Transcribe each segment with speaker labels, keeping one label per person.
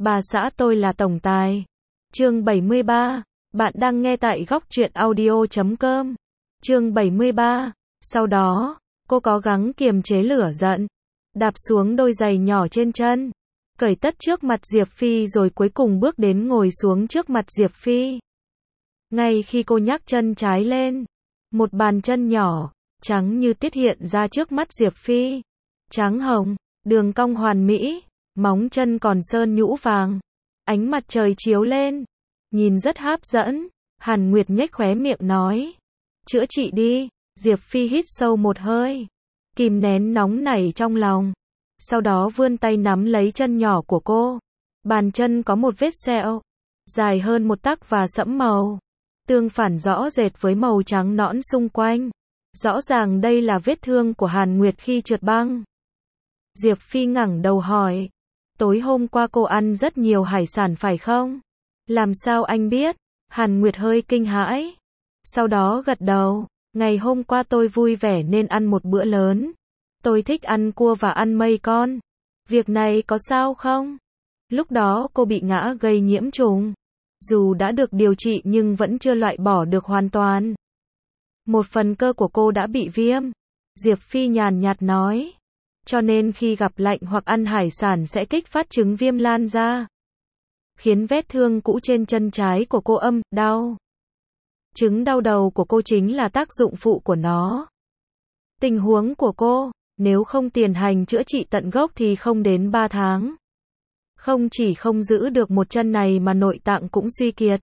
Speaker 1: Bà xã tôi là tổng tài. Chương 73. Bạn đang nghe tại góc truyện audio.com. Chương 73. Sau đó, cô cố gắng kiềm chế lửa giận, đạp xuống đôi giày nhỏ trên chân, cởi tất trước mặt Diệp Phi rồi cuối cùng bước đến ngồi xuống trước mặt Diệp Phi. Ngay khi cô nhấc chân trái lên, một bàn chân nhỏ, trắng như tiết hiện ra trước mắt Diệp Phi. Trắng hồng, đường cong hoàn mỹ, móng chân còn sơn nhũ vàng. Ánh mặt trời chiếu lên, nhìn rất hấp dẫn. Hàn Nguyệt nhếch khóe miệng nói, chữa trị đi. Diệp Phi hít sâu một hơi, kìm nén nóng nảy trong lòng. Sau đó vươn tay nắm lấy chân nhỏ của cô. Bàn chân có một vết sẹo, dài hơn một tấc và sẫm màu, tương phản rõ rệt với màu trắng nõn xung quanh. Rõ ràng đây là vết thương của Hàn Nguyệt khi trượt băng. Diệp Phi ngẩng đầu hỏi, tối hôm qua cô ăn rất nhiều hải sản phải không? Làm sao anh biết? Hàn Nguyệt hơi kinh hãi, sau đó gật đầu. Ngày hôm qua tôi vui vẻ nên ăn một bữa lớn. Tôi thích ăn cua và ăn mây con. Việc này có sao không? Lúc đó cô bị ngã gây nhiễm trùng. Dù đã được điều trị nhưng vẫn chưa loại bỏ được hoàn toàn. Một phần cơ của cô đã bị viêm. Diệp Phi nhàn nhạt nói. Cho nên khi gặp lạnh hoặc ăn hải sản sẽ kích phát chứng viêm lan ra, khiến vết thương cũ trên chân trái của cô đau. Chứng đau đầu của cô chính là tác dụng phụ của nó. Tình huống của cô, nếu không tiến hành chữa trị tận gốc thì không đến 3 tháng. Không chỉ không giữ được một chân này mà nội tạng cũng suy kiệt.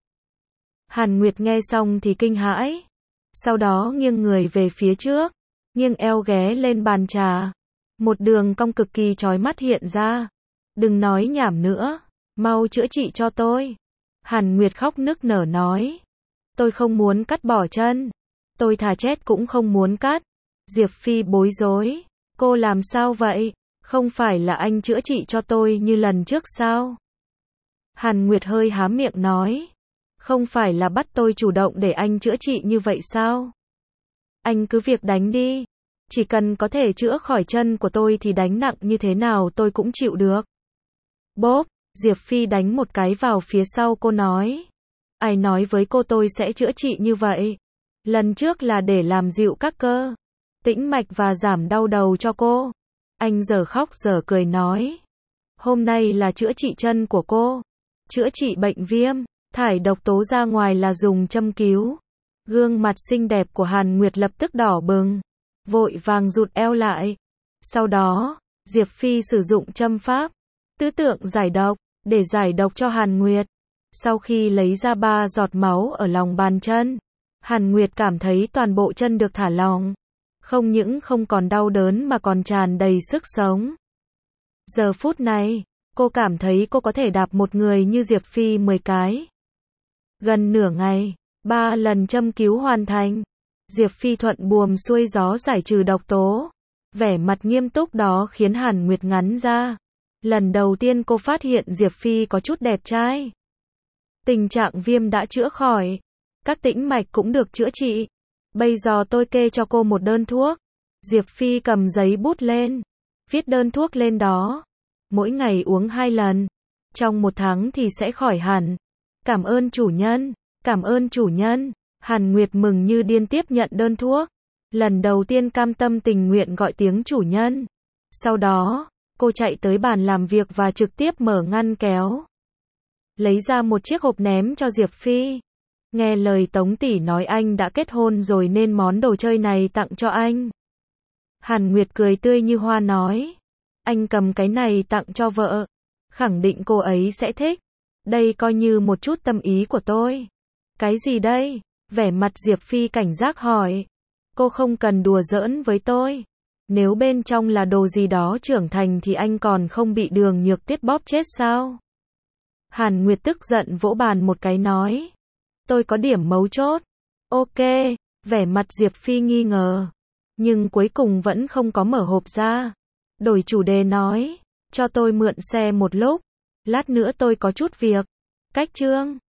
Speaker 1: Hàn Nguyệt nghe xong thì kinh hãi. Sau đó nghiêng người về phía trước, nghiêng eo ghé lên bàn trà. Một đường cong cực kỳ chói mắt hiện ra. Đừng nói nhảm nữa, mau chữa trị cho tôi. Hàn Nguyệt khóc nức nở nói. Tôi không muốn cắt bỏ chân. Tôi thà chết cũng không muốn cắt. Diệp Phi bối rối. Cô làm sao vậy? Không phải là anh chữa trị cho tôi như lần trước sao? Hàn Nguyệt hơi há miệng nói. Không phải là bắt tôi chủ động để anh chữa trị như vậy sao? Anh cứ việc đánh đi. Chỉ cần có thể chữa khỏi chân của tôi thì đánh nặng như thế nào tôi cũng chịu được. Bốp, Diệp Phi đánh một cái vào phía sau cô nói. Ai nói với cô tôi sẽ chữa trị như vậy? Lần trước là để làm dịu các cơ, tĩnh mạch và giảm đau đầu cho cô. Anh giờ khóc giờ cười nói. Hôm nay là chữa trị chân của cô. Chữa trị bệnh viêm, thải độc tố ra ngoài là dùng châm cứu. Gương mặt xinh đẹp của Hàn Nguyệt lập tức đỏ bừng, vội vàng rụt eo lại. Sau đó, Diệp Phi sử dụng châm pháp, tứ tượng giải độc, để giải độc cho Hàn Nguyệt. Sau khi lấy ra 3 giọt máu ở lòng bàn chân, Hàn Nguyệt cảm thấy toàn bộ chân được thả lỏng. Không những không còn đau đớn mà còn tràn đầy sức sống. Giờ phút này, cô cảm thấy cô có thể đạp một người như Diệp Phi 10 cái. Gần nửa ngày, 3 lần châm cứu hoàn thành. Diệp Phi thuận buồm xuôi gió giải trừ độc tố. Vẻ mặt nghiêm túc đó khiến Hàn Nguyệt ngắn ra. Lần đầu tiên cô phát hiện Diệp Phi có chút đẹp trai. Tình trạng viêm đã chữa khỏi. Các tĩnh mạch cũng được chữa trị. Bây giờ tôi kê cho cô một đơn thuốc. Diệp Phi cầm giấy bút lên, viết đơn thuốc lên đó. Mỗi ngày uống 2 lần. Trong 1 tháng thì sẽ khỏi hẳn. Cảm ơn chủ nhân. Cảm ơn chủ nhân. Hàn Nguyệt mừng như điên tiếp nhận đơn thuốc. Lần đầu tiên cam tâm tình nguyện gọi tiếng chủ nhân. Sau đó, cô chạy tới bàn làm việc và trực tiếp mở ngăn kéo, lấy ra một chiếc hộp ném cho Diệp Phi. Nghe lời Tống tỷ nói anh đã kết hôn rồi nên món đồ chơi này tặng cho anh. Hàn Nguyệt cười tươi như hoa nói. Anh cầm cái này tặng cho vợ. Khẳng định cô ấy sẽ thích. Đây coi như một chút tâm ý của tôi. Cái gì đây? Vẻ mặt Diệp Phi cảnh giác hỏi. Cô không cần đùa giỡn với tôi. Nếu bên trong là đồ gì đó trưởng thành thì anh còn không bị Đường Nhược Tiết bóp chết sao? Hàn Nguyệt tức giận vỗ bàn một cái nói. Tôi có điểm mấu chốt. Ok, vẻ mặt Diệp Phi nghi ngờ. Nhưng cuối cùng vẫn không có mở hộp ra. Đổi chủ đề nói. Cho tôi mượn xe một lúc. Lát nữa tôi có chút việc. Cách chương.